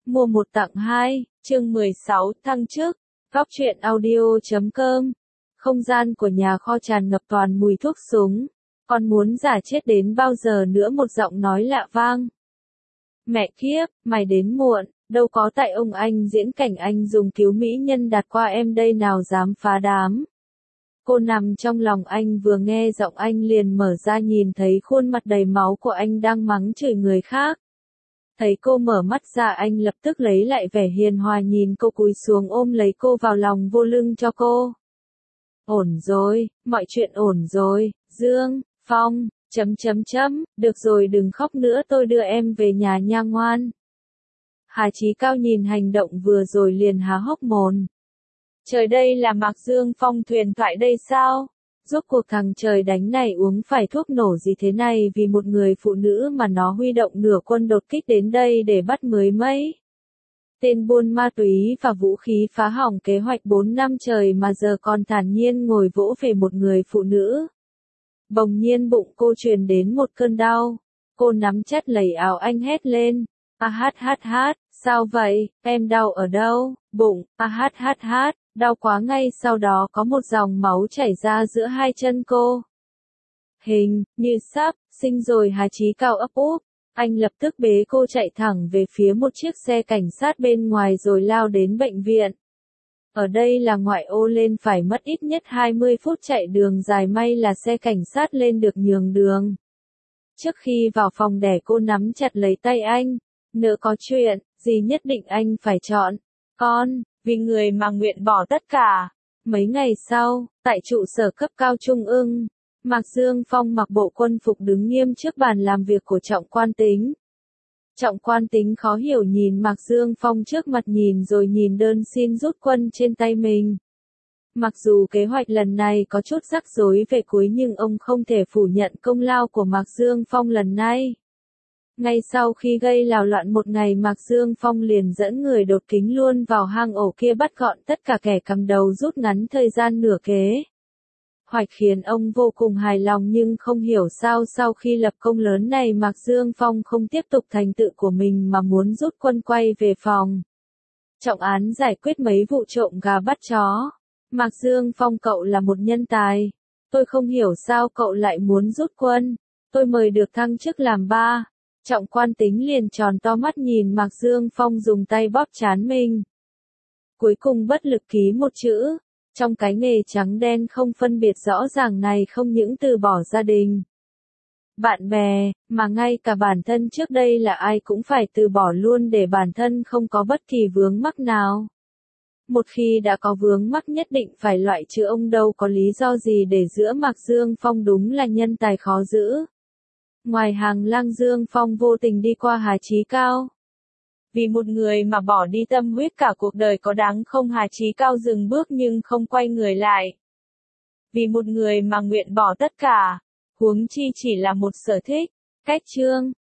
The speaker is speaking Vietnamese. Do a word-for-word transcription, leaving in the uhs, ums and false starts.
Mua một tặng hai, chương mười sáu, thăng chức. Góc truyện audio chấm com. Không gian của nhà kho tràn ngập toàn mùi thuốc súng. Còn muốn giả chết đến bao giờ nữa, một giọng nói lạ vang. Mẹ kiếp, mày đến muộn, đâu có tại ông anh diễn cảnh anh dùng cứu mỹ nhân đạt qua em đây nào dám phá đám. Cô nằm trong lòng anh, vừa nghe giọng anh liền mở ra, nhìn thấy khuôn mặt đầy máu của anh đang mắng chửi người khác. Thấy cô mở mắt ra, anh lập tức lấy lại vẻ hiền hòa, nhìn cô cúi xuống ôm lấy cô vào lòng, vô lưng cho cô. Ổn rồi, mọi chuyện ổn rồi, Dương, Phong, chấm chấm chấm, được rồi đừng khóc nữa, tôi đưa em về nhà nha ngoan. Hà Chí Cao nhìn hành động vừa rồi liền há hốc mồm. Trời, đây là Mạc Dương Phong thuyền thoại đây sao? Rốt cuộc thằng trời đánh này uống phải thuốc nổ gì thế này, vì một người phụ nữ mà nó huy động nửa quân đột kích đến đây để bắt mới mấy. Tên buôn ma túy và vũ khí phá hỏng kế hoạch bốn năm trời mà giờ còn thản nhiên ngồi vỗ về một người phụ nữ. Bỗng nhiên bụng cô truyền đến một cơn đau. Cô nắm chặt lấy áo anh hét lên. A hát hát hát, sao vậy, em đau ở đâu? Bụng, a hát hát hát, đau quá. Ngay sau đó có một dòng máu chảy ra giữa hai chân cô. Hình như sắp sinh rồi. Hà Chí Cao ấp úp. Anh lập tức bế cô chạy thẳng về phía một chiếc xe cảnh sát bên ngoài rồi lao đến bệnh viện. Ở đây là ngoại ô, lên phải mất ít nhất hai mươi phút chạy đường dài, may là xe cảnh sát lên được nhường đường. Trước khi vào phòng đẻ, cô nắm chặt lấy tay anh. Nỡ có chuyện gì nhất định anh phải chọn con, vì người mà nguyện bỏ tất cả. Mấy ngày sau, tại trụ sở cấp cao trung ương, Mạc Dương Phong mặc bộ quân phục đứng nghiêm trước bàn làm việc của Trọng Quan Tính. Trọng Quan Tính khó hiểu nhìn Mạc Dương Phong trước mặt, nhìn rồi nhìn đơn xin rút quân trên tay mình. Mặc dù kế hoạch lần này có chút rắc rối về cuối, nhưng ông không thể phủ nhận công lao của Mạc Dương Phong lần này. Ngay sau khi gây lào loạn một ngày, Mạc Dương Phong liền dẫn người đột kính luôn vào hang ổ kia, bắt gọn tất cả kẻ cầm đầu, rút ngắn thời gian nửa kế hoạch khiến ông vô cùng hài lòng, nhưng không hiểu sao sau khi lập công lớn này, Mạc Dương Phong không tiếp tục thành tựu của mình mà muốn rút quân quay về phòng trọng án giải quyết mấy vụ trộm gà bắt chó. Mạc Dương Phong, cậu là một nhân tài. Tôi không hiểu sao cậu lại muốn rút quân. Tôi mời được thăng chức làm ba. Trọng Quan Tính liền tròn to mắt nhìn Mạc Dương Phong, dùng tay bóp trán mình. Cuối cùng bất lực ký một chữ. Trong cái nghề trắng đen không phân biệt rõ ràng này, không những từ bỏ gia đình, bạn bè, mà ngay cả bản thân trước đây là ai cũng phải từ bỏ luôn, để bản thân không có bất kỳ vướng mắc nào. Một khi đã có vướng mắc nhất định phải loại trừ, ông đâu có lý do gì để giữa Mạc Dương Phong đúng là nhân tài khó giữ. Ngoài hàng lang, Dương Phong vô tình đi qua Hà Chí Cao. Vì một người mà bỏ đi tâm huyết cả cuộc đời có đáng không? Hà Chí Cao dừng bước nhưng không quay người lại. Vì một người mà nguyện bỏ tất cả, huống chi chỉ là một sở thích. Cách chương